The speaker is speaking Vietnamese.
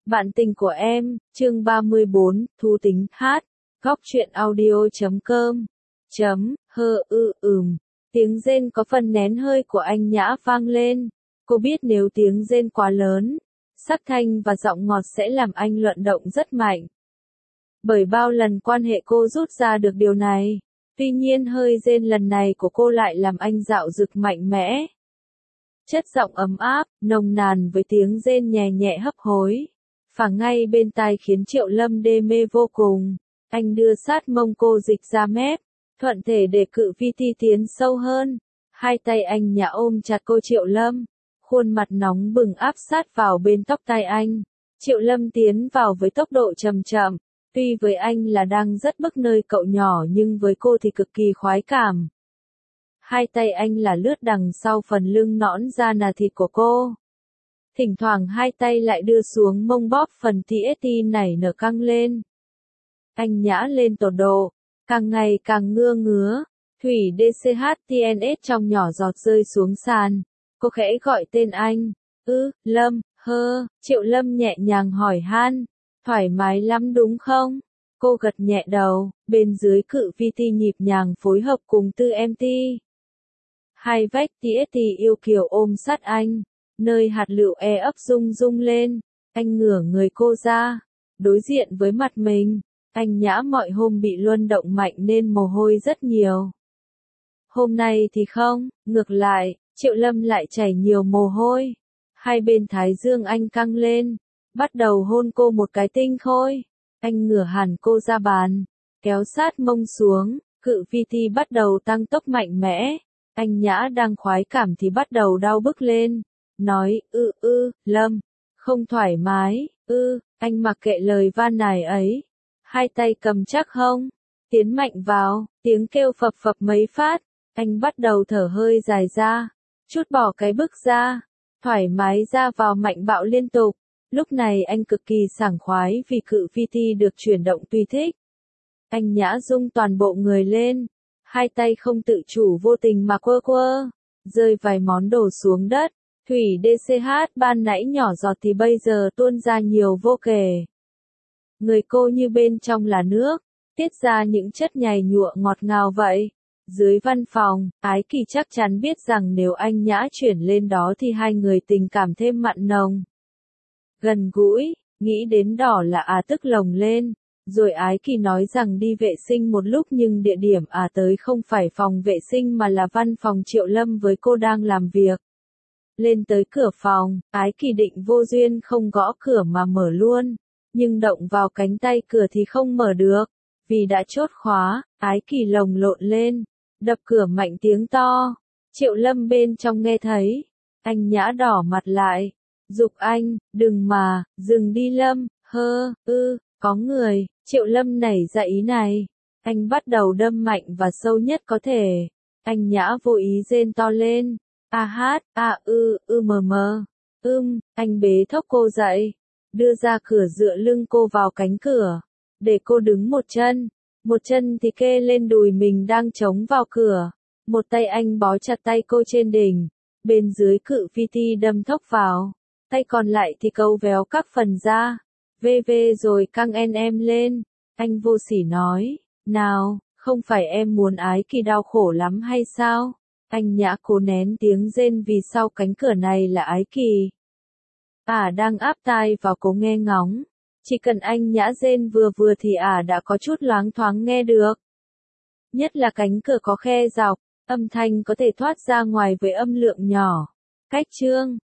Bạn tình của em, chương 34, thú tính, hát, góc truyện audio.com, tiếng rên có phần nén hơi của anh Nhã vang lên. Cô biết nếu tiếng rên quá lớn, sắc thanh và giọng ngọt sẽ làm anh luận động rất mạnh. Bởi bao lần quan hệ cô rút ra được điều này, tuy nhiên hơi rên lần này của cô lại làm anh dạo dực mạnh mẽ. Chất giọng ấm áp, nồng nàn với tiếng rên nhẹ nhẹ hấp hối, phảng ngay bên tai khiến Triệu Lâm đê mê vô cùng. Anh đưa sát mông cô dịch ra mép, thuận thể để cự vi ti tiến sâu hơn. Hai tay anh Nhã ôm chặt cô Triệu Lâm, khuôn mặt nóng bừng áp sát vào bên tóc tai anh. Triệu Lâm tiến vào với tốc độ chậm chậm, tuy với anh là đang rất bức nơi cậu nhỏ nhưng với cô thì cực kỳ khoái cảm. Hai tay anh là lướt đằng sau phần lưng nõn da nà thịt của cô. Thỉnh thoảng hai tay lại đưa xuống mông bóp phần TST nảy nở căng lên. Anh Nhã lên tột độ, càng ngày càng ngứa. Thủy DCHTNS trong nhỏ giọt rơi xuống sàn. Cô khẽ gọi tên anh. Lâm, Triệu Lâm nhẹ nhàng hỏi han. Thoải mái lắm đúng không? Cô gật nhẹ đầu, bên dưới cự vi ti nhịp nhàng phối hợp cùng tư MT. Hai vách TST yêu kiều ôm sát anh, nơi hạt lựu ấp rung rung lên. Anh ngửa người cô ra, đối diện với mặt mình. Anh Nhã mọi hôm bị luân động mạnh nên mồ hôi rất nhiều. Hôm nay thì không, ngược lại, Triệu Lâm lại chảy nhiều mồ hôi. Hai bên thái dương anh căng lên, bắt đầu hôn cô một cái tinh khôi. Anh ngửa hẳn cô ra bàn, kéo sát mông xuống, cự vi ti bắt đầu tăng tốc mạnh mẽ. Anh Nhã đang khoái cảm thì bắt đầu đau bức lên, nói Lâm, không thoải mái, anh mặc kệ lời van nài ấy. Hai tay cầm chắc hông, tiến mạnh vào, tiếng kêu phập phập mấy phát, anh bắt đầu thở hơi dài ra, chút bỏ cái bức ra, thoải mái ra vào mạnh bạo liên tục. Lúc này anh cực kỳ sảng khoái vì cự vi ti được chuyển động tùy thích. Anh Nhã rung toàn bộ người lên, hai tay không tự chủ vô tình mà quơ, rơi vài món đồ xuống đất. Thủy DCH ban nãy nhỏ giọt thì bây giờ tuôn ra nhiều vô kể. Người cô như bên trong là nước, tiết ra những chất nhầy nhụa ngọt ngào vậy. Dưới văn phòng, Ái Kỳ chắc chắn biết rằng nếu anh Nhã chuyển lên đó thì hai người tình cảm thêm mặn nồng. Gần gũi, nghĩ đến đỏ là tức lồng lên. Rồi Ái Kỳ nói rằng đi vệ sinh một lúc nhưng địa điểm tới không phải phòng vệ sinh mà là văn phòng Triệu Lâm với cô đang làm việc. Lên tới cửa phòng, Ái Kỳ định vô duyên không gõ cửa mà mở luôn. Nhưng động vào cánh tay cửa thì không mở được. Vì đã chốt khóa, Ái Kỳ lồng lộn lên, đập cửa mạnh tiếng to. Triệu Lâm bên trong nghe thấy. Anh Nhã đỏ mặt lại. Giục anh, đừng mà, dừng đi Lâm, có người. Triệu Lâm nảy ra ý này. Anh bắt đầu đâm mạnh và sâu nhất có thể. Anh Nhã vô ý rên to lên. Anh bế thốc cô dậy. Đưa ra cửa dựa lưng cô vào cánh cửa. Để cô đứng một chân thì kê lên đùi mình đang chống vào cửa. Một tay anh bó chặt tay cô trên đỉnh. Bên dưới cự vi ti đâm thốc vào. Tay còn lại thì câu véo các phần ra. Rồi căng em lên. Anh vô sỉ nói. Nào, không phải em muốn Ái Kỳ đau khổ lắm hay sao? Anh Nhã cố nén tiếng rên vì sau cánh cửa này là Ái Kỳ. Đang áp tai vào cố nghe ngóng. Chỉ cần anh Nhã rên vừa thì đã có chút loáng thoáng nghe được. Nhất là cánh cửa có khe dọc, âm thanh có thể thoát ra ngoài với âm lượng nhỏ. Cách chương